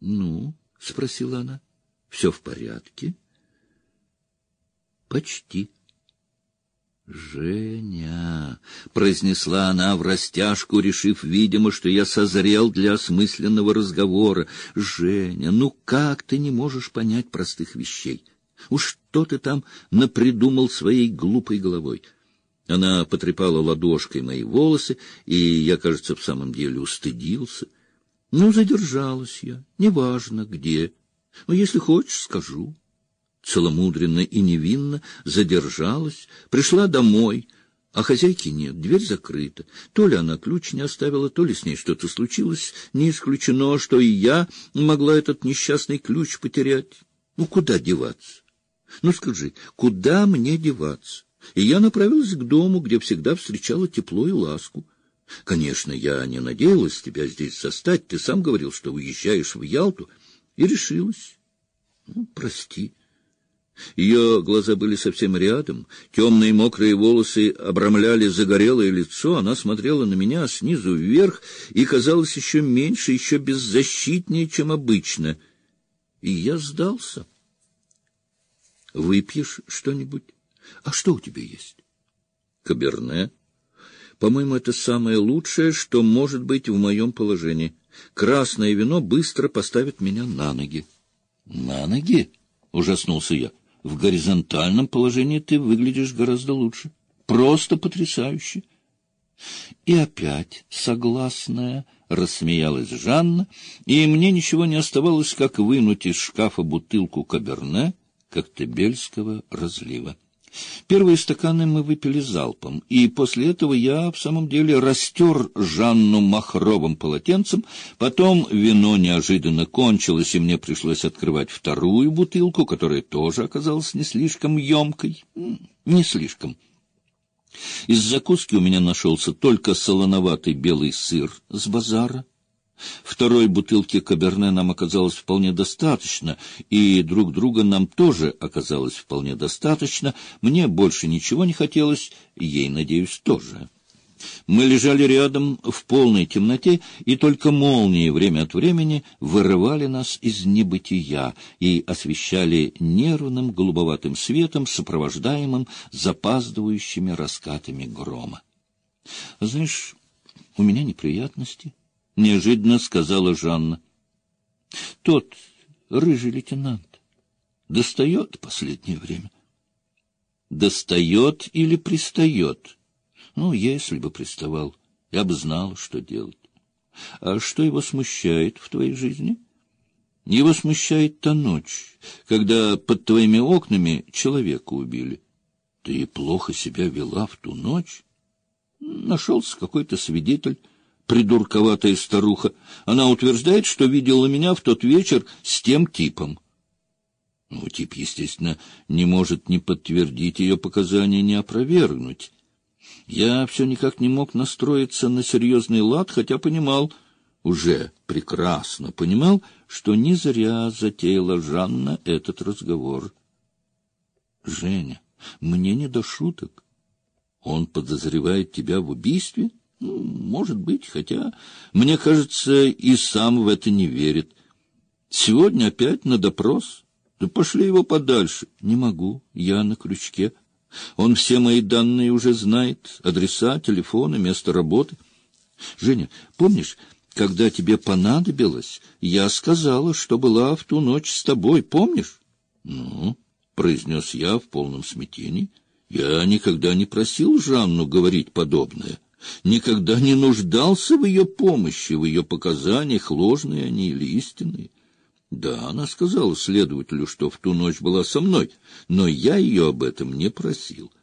Ну, — спросила она, — все в порядке? Почти. «Женя», — произнесла она врастяжку, решив, видимо, что я созрел для осмысленного разговора. «Женя, ну как ты не можешь понять простых вещей? Уж что ты там напридумал своей глупой головой?» Она потрепала ладошкой мои волосы, и я, кажется, в самом деле устыдился. «Ну, задержалась я, неважно где. Но если хочешь, скажу». Целомудренно и невинно задержалась, пришла домой, а хозяйки нет, дверь закрыта. То ли она ключ не оставила, то ли с ней что-то случилось. Не исключено, что и я могла этот несчастный ключ потерять. Ну, куда деваться? Ну, скажи, куда мне деваться? И я направилась к дому, где всегда встречала тепло и ласку. Конечно, я не надеялась тебя здесь застать. Ты сам говорил, что уезжаешь в Ялту, и решилась. Ну, прости. Ее глаза были совсем рядом, темные мокрые волосы обрамляли загорелое лицо, она смотрела на меня снизу вверх и казалась еще меньше, еще беззащитнее, чем обычно. И я сдался. «Выпьешь что-нибудь? А что у тебя есть?» «Каберне. По-моему, это самое лучшее, что может быть в моем положении. Красное вино быстро поставит меня на ноги». «На ноги?» — ужаснулся я. «В горизонтальном положении ты выглядишь гораздо лучше. Просто потрясающе». «И опять согласная», — рассмеялась Жанна, и мне ничего не оставалось, как вынуть из шкафа бутылку каберне коктебельского разлива. Первые стаканы мы выпили залпом, и после этого я в самом деле растер Жанну махровым полотенцем. Потом вино неожиданно кончилось, и мне пришлось открывать вторую бутылку, которая тоже оказалась не слишком емкой. Не слишком. Из закуски у меня нашелся только солоноватый белый сыр с базара. Второй бутылки каберне нам оказалось вполне достаточно, и друг друга нам тоже оказалось вполне достаточно. Мне больше ничего не хотелось, ей, надеюсь, тоже. Мы лежали рядом в полной темноте, и только молнии время от времени вырывали нас из небытия и освещали нервным голубоватым светом, сопровождаемым запаздывающими раскатами грома. — Знаешь, у меня неприятности, — неожиданно сказала Жанна. — Тот рыжий лейтенант достает последнее время. — Достает или пристает? Ну, если бы приставал, я бы знал, что делать. А что его смущает в твоей жизни? Его смущает та ночь, когда под твоими окнами человека убили. Ты плохо себя вела в ту ночь? Нашелся какой-то свидетель, придурковатая старуха. Она утверждает, что видела меня в тот вечер с тем типом. Ну, тип, естественно, не может ни подтвердить ее показания, ни опровергнуть. Я все никак не мог настроиться на серьезный лад, хотя понимал, уже прекрасно понимал, что не зря затеяла Жанна этот разговор. — Женя, мне не до шуток. Он подозревает тебя в убийстве? Ну, может быть, хотя, мне кажется, и сам в это не верит. Сегодня опять на допрос. Да пошли его подальше. Не могу, я на крючке. Он все мои данные уже знает, адреса, телефоны, место работы. Женя, помнишь, когда тебе понадобилось, я сказала, что была в ту ночь с тобой, помнишь? Ну, произнес я в полном смятении. Я никогда не просил Жанну говорить подобное, никогда не нуждался в ее помощи, в ее показаниях, ложные они или истинные. Да, она сказала следователю, что в ту ночь была со мной, но я ее об этом не просил.